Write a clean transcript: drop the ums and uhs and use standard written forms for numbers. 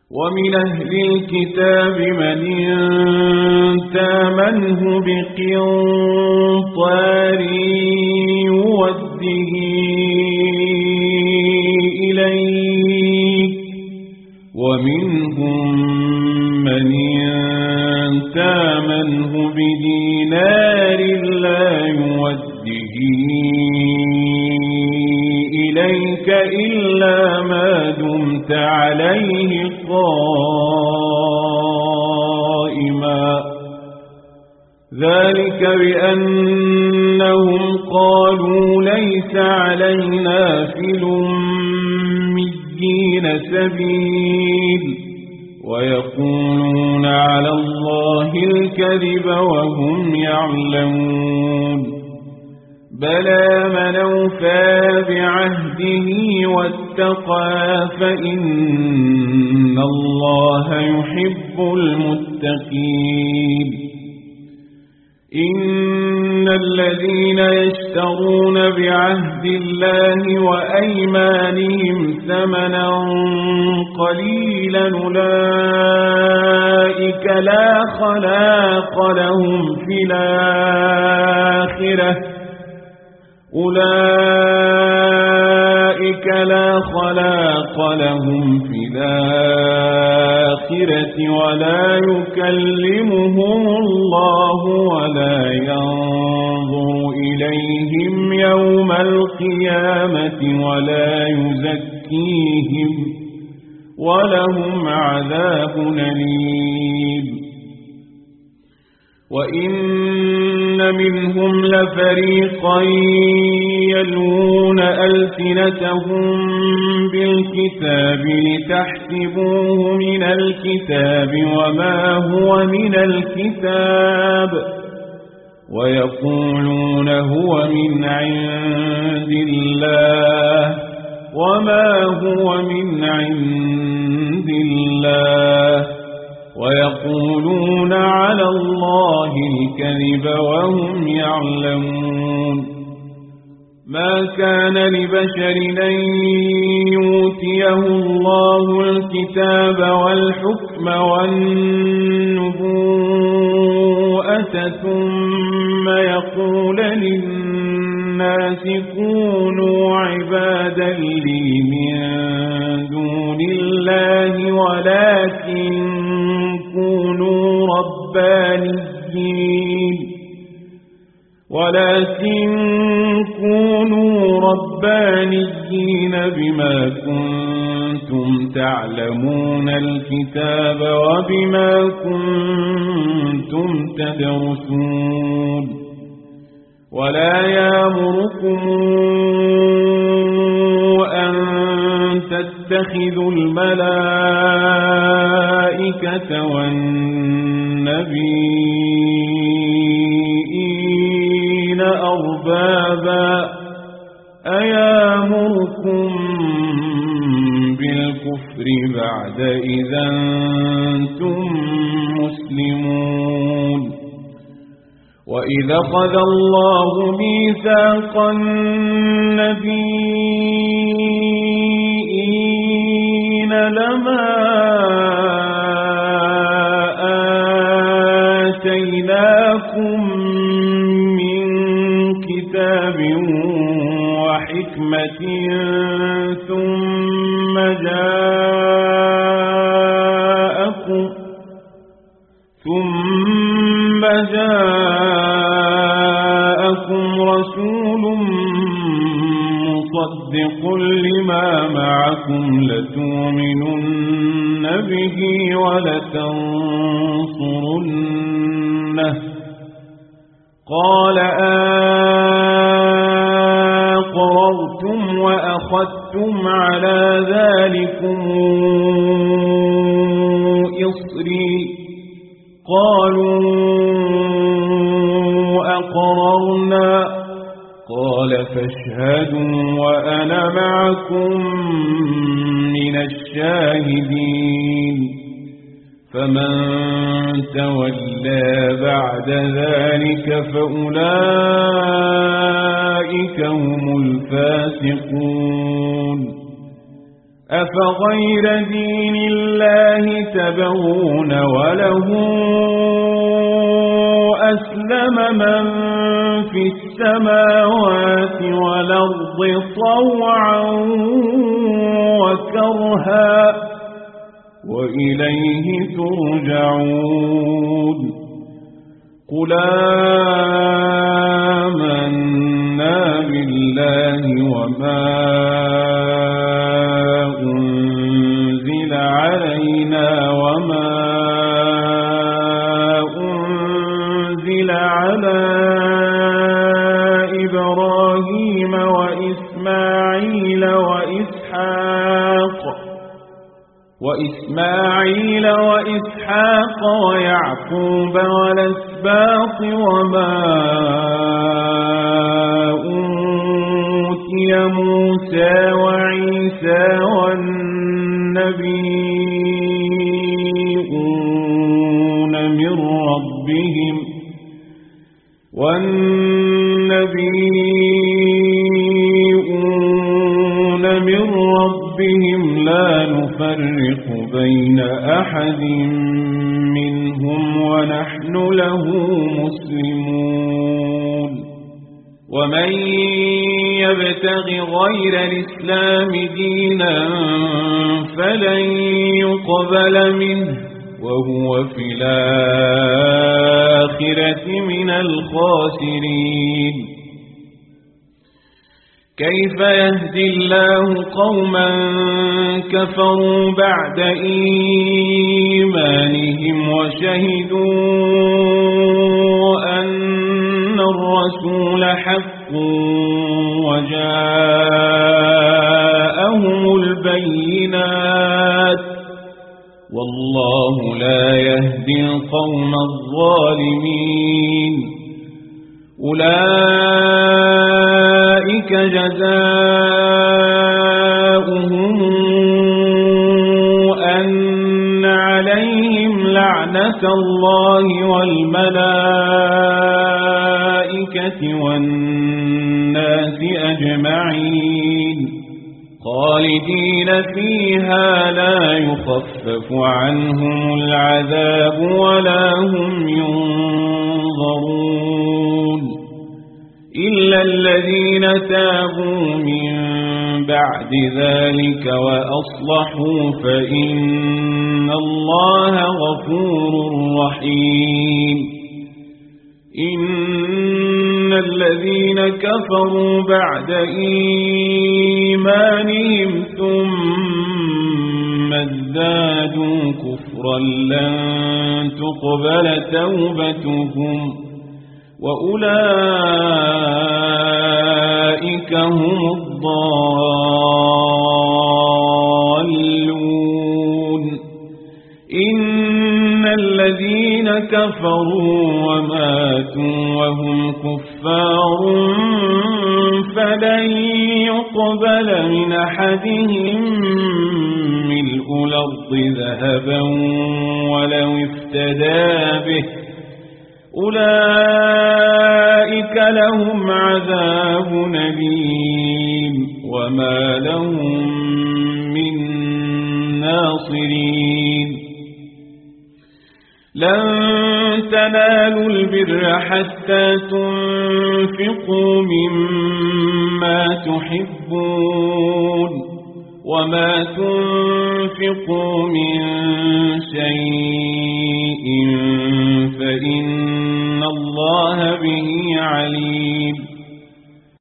ومن أهل الكتاب من تامنه بقنطار يوده إليك ومنهم من تامنه بدينار لا يوده إليك إلا ما دمت عليه قائما ذلك بأنهم قالوا ليس علينا في الأميين سبيل ويقولون على الله الكذب وهم يعلمون بلى من أوفى بعهده واتقى فإن الله يحب المتقين إن الذين يشترون بعهد الله وأيمانهم ثمنا قليلا أولئك لا خلاق لهم في الآخرة ولا يكلمهم الله ولا ينظر إليهم يوم القيامة ولا يزكيهم ولهم عذاب أليم وإن منهم لفريقا يلوون ألسنتهم بالكتاب لتحسبوه من الكتاب وما هو من الكتاب ويقولون هو من عند الله وما هو من عند الله ويقولون على الله الكذب وهم يعلمون ما كان لبشر أن يؤتيه الله الكتاب والحكم والنبوءة ثم يقول للناس كونوا عبادا لي من دون الله ولكن كونوا ربانيين بما كنتم تعلمون الكتاب وبما كنتم تدرسون ولا يأمركم أن تتخذوا الملائكة والنبيين أربابا أيامركم بالكفر بعد إذا أنتم مسلمون وإذا أخذ الله ميثاق النبيين لما آتيناكم من كتاب وحكمة ثم جاءكم رسول مصدق لما معكم لتؤمنن به ولتنصرنه قال أقررتم وأخذتم على ذلكم إصري قالوا أقررنا قال فاشهدوا وأنا معكم من الشاهدين فمن تولى بعد ذلك فأولئك هم الفاسقون أفغير دين الله تبغون وله أسلم من في السماوات والأرض طوعا وكرها وإليه ترجعون قل آمنا بالله وما أنزل علينا وما أنزل على إبراهيم وإسماعيل وإسحاق ويعقوب والأسباط وما أوتي موسى وعيسى والنبيون من ربهم لا نفرق بين أحد منهم ونحن له مسلمون ومن يبتغ غير الإسلام دينا فلن يقبل منه وهو في الآخرة من الخاسرين كيف يهدي الله قوما كفروا بعد إيمانهم وشهدوا أن الرسول حق وجاءهم البينات والله لا يهدي القوم الظالمين أولئك جزاؤهم أن عليهم لعنة الله والملائكة والناس أجمعين خالدين فيها لا يخفف عنهم العذاب ولا هم ينظرون إلا الذين تابوا من بعد ذلك وأصلحوا فإن الله غفور رحيم إن الذين كفروا بعد إيمانهم ثم ازدادوا كفرا لن تقبل توبتهم وأولئك هم الضالون إن الذين كفروا وماتوا وهم كفار فلن يقبل من أحدهم ملء الأرض ذهبا ولو افتدى به أولئك لهم عذاب أليم وما لهم من ناصرين لن تنالوا البر حتى تنفقوا مما تحبون وما تنفقوا من شيء فإن الله به عليم